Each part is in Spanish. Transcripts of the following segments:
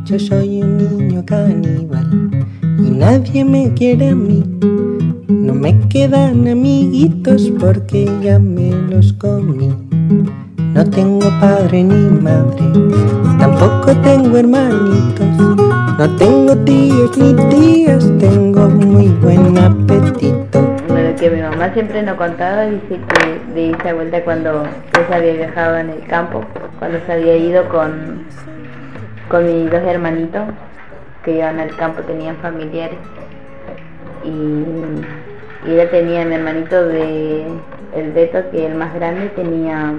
Yo soy un niño caníbal y nadie me quiere a mí. No me quedan amiguitos porque ya me los comí. No tengo padre ni madre, tampoco tengo hermanitos. No tengo tíos ni tías, tengo muy buen apetito. Lo que mi mamá siempre nos contaba, dice que de esa vuelta cuando ella había viajado en el campo, cuando se había ido con mis dos hermanitos que iban al campo, tenían familiares, y ella tenía mi hermanito el Beto, que el más grande tenía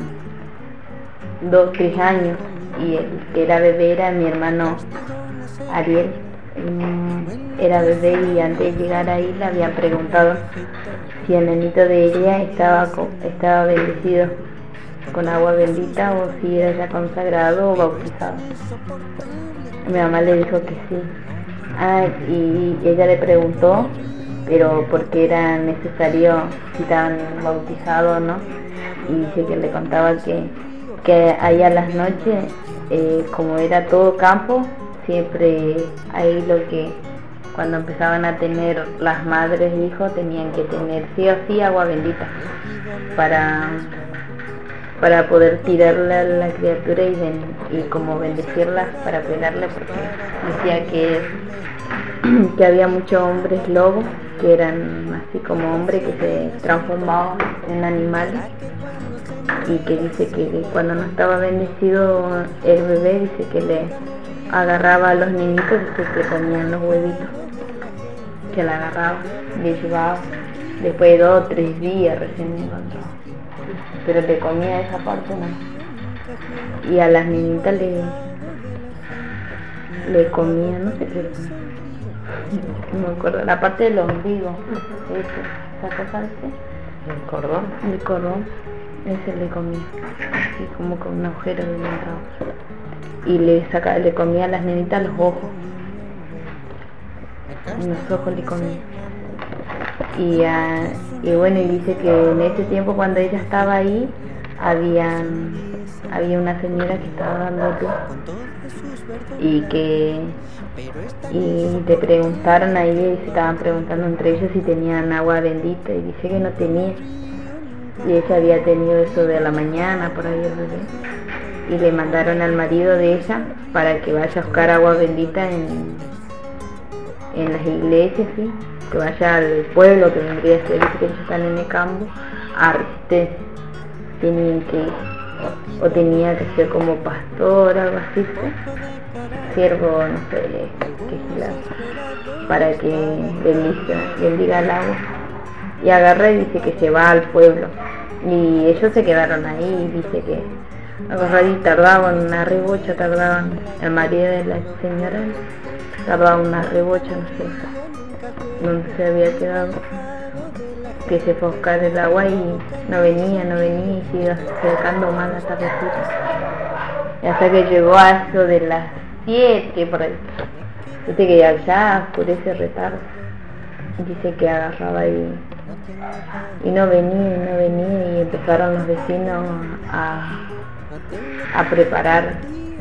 3 años, y el que era bebé era mi hermano Ariel. Era bebé, y antes de llegar ahí le habían preguntado si el nenito de ella estaba bendecido con agua bendita o si era ya consagrado o bautizado. Mi mamá le dijo que sí. Y ella le preguntó, pero porque era necesario si estaban bautizados o no, y dice que le contaba que ahí a las noches, como era todo campo, siempre ahí cuando empezaban a tener las madres e hijos, tenían que tener sí o sí agua bendita para poder tirarle a la criatura y como bendecirla, para cuidarla, porque decía que había muchos hombres lobos que eran así como hombres que se transformaban en animales, y que dice que cuando no estaba bendecido el bebé, dice que le agarraba a los niñitos, dice que comían los huevitos, que la agarraba, le llevaba, después de 2 o 3 días recién encontró, pero le comía esa parte no, y a las niñitas le comía, no sé qué, no me acuerdo, la parte del ombligo, esa cosa, el cordón, ese le comía, así como con un agujero de dentro, y le comía a las nenitas los ojos le comía. Y bueno, y dice que en ese tiempo, cuando ella estaba ahí, había una señora que estaba dando luz, y le preguntaron ahí, y se estaban preguntando entre ellos si tenían agua bendita, y dice que no tenía, y ella había tenido eso de la mañana por ahí el bebé, y le mandaron al marido de ella para que vaya a buscar agua bendita en las iglesias, ¿sí? Que vaya al pueblo, que vendría a ser, que ellos están en el campo, a Resistencia, tenía que ser como pastor, algo así, ¿sí? Siervo, no sé qué es, para que bendiga el agua, y agarra y dice que se va al pueblo, y ellos se quedaron ahí, y dice que agarrar y tardaban una rebocha, el marido de la señora tardaba una rebocha, no sé dónde se había quedado, que se fue a buscar el agua y no venía, y se iba acercando más la tardecita, y hasta que llegó a eso de las 7 por ahí, dice que ya oscurece retardo, dice que agarraba y no venía, y empezaron los vecinos a preparar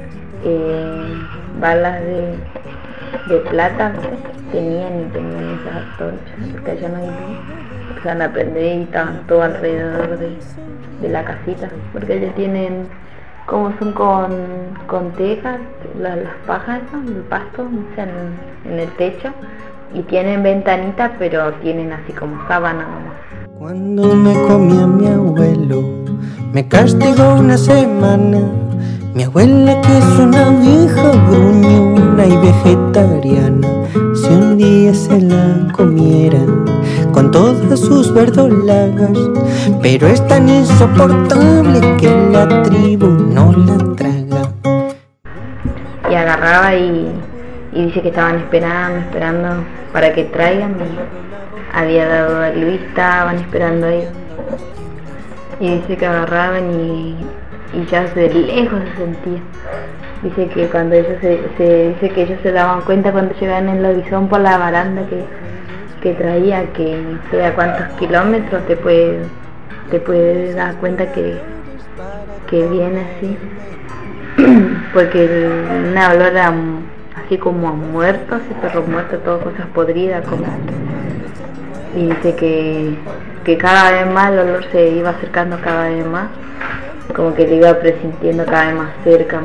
balas de plata, tenían esas antorchas, porque allá no hay luz, empezaron a prender y estaban todo alrededor de la casita, porque ellos tienen, como son con tejas, las pajas, el pasto, o sea, en el techo, y tienen ventanitas, pero tienen así como sábana nomás. Cuando me comía mi abuelo, me castigó una semana. Mi abuela, que es una vieja gruñona y vegetariana, si un día se la comieran con todas sus verdolagas, pero es tan insoportable que la tribu no la traga. Y agarraba y dice que estaban esperando para que traigan, y había dado a Luis, estaban esperando ahí, y dice que agarraban y ya de lejos se sentía. Dice que cuando ellos dice que ellos se daban cuenta cuando llegaban en el horizonte por la baranda que traía, que no sé a cuántos kilómetros te puede dar cuenta que viene así, porque una olor así como muertos, perros muertos, todas cosas podridas, como. Y dice que cada vez más el olor se iba acercando cada vez más, como que le iba presintiendo cada vez más cerca,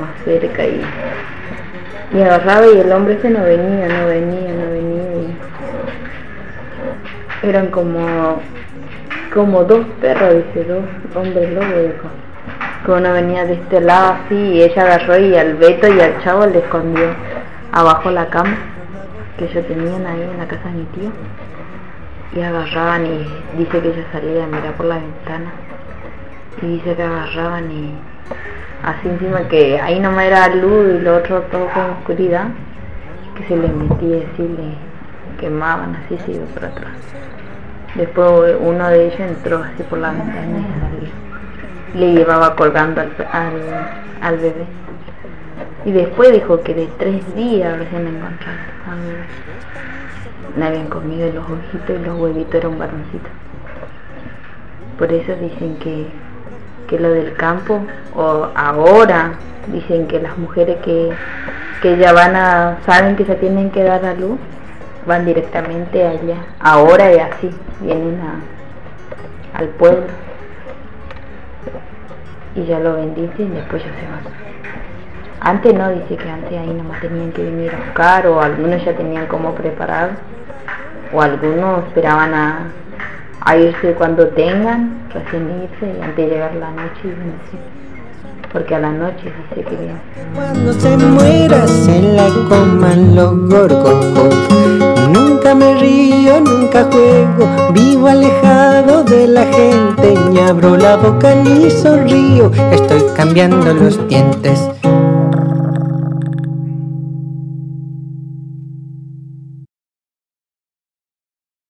y agarraba y el hombre ese no venía, y eran como dos perros, dice, dos hombres lobos, dijo, que uno venía de este lado así, y ella agarró y al Beto y al Chavo le escondió abajo la cama que ellos tenían ahí en la casa de mi tío, y agarraban, y dice que ella salía a mirar por la ventana, y dice que agarraban y así encima que ahí nomás era luz y lo otro todo con oscuridad, que se le metía así, le quemaban así, se iba por atrás. Después uno de ellos entró así por la ventana y salió, le llevaba colgando al bebé, y después dijo que de 3 días recién encontraron al bebé. Le habían comido los ojitos y los huevitos, era un varoncito. Por eso dicen que lo del campo, o ahora dicen que las mujeres que ya saben que se tienen que dar a luz, van directamente allá. Ahora es así, vienen al pueblo y ya lo bendicen y después ya se van. Antes no, dice que antes ahí nomás tenían que venir a buscar, o algunos ya tenían como preparado, o algunos esperaban a irse cuando tengan, recién irse, y antes de llegar la noche y venirse, porque a la noche dice que viene. Cuando se muera se la coman los gorgojos. Nunca me río, nunca juego, vivo alejado de la gente, ni abro la boca ni sonrío, estoy cambiando los dientes.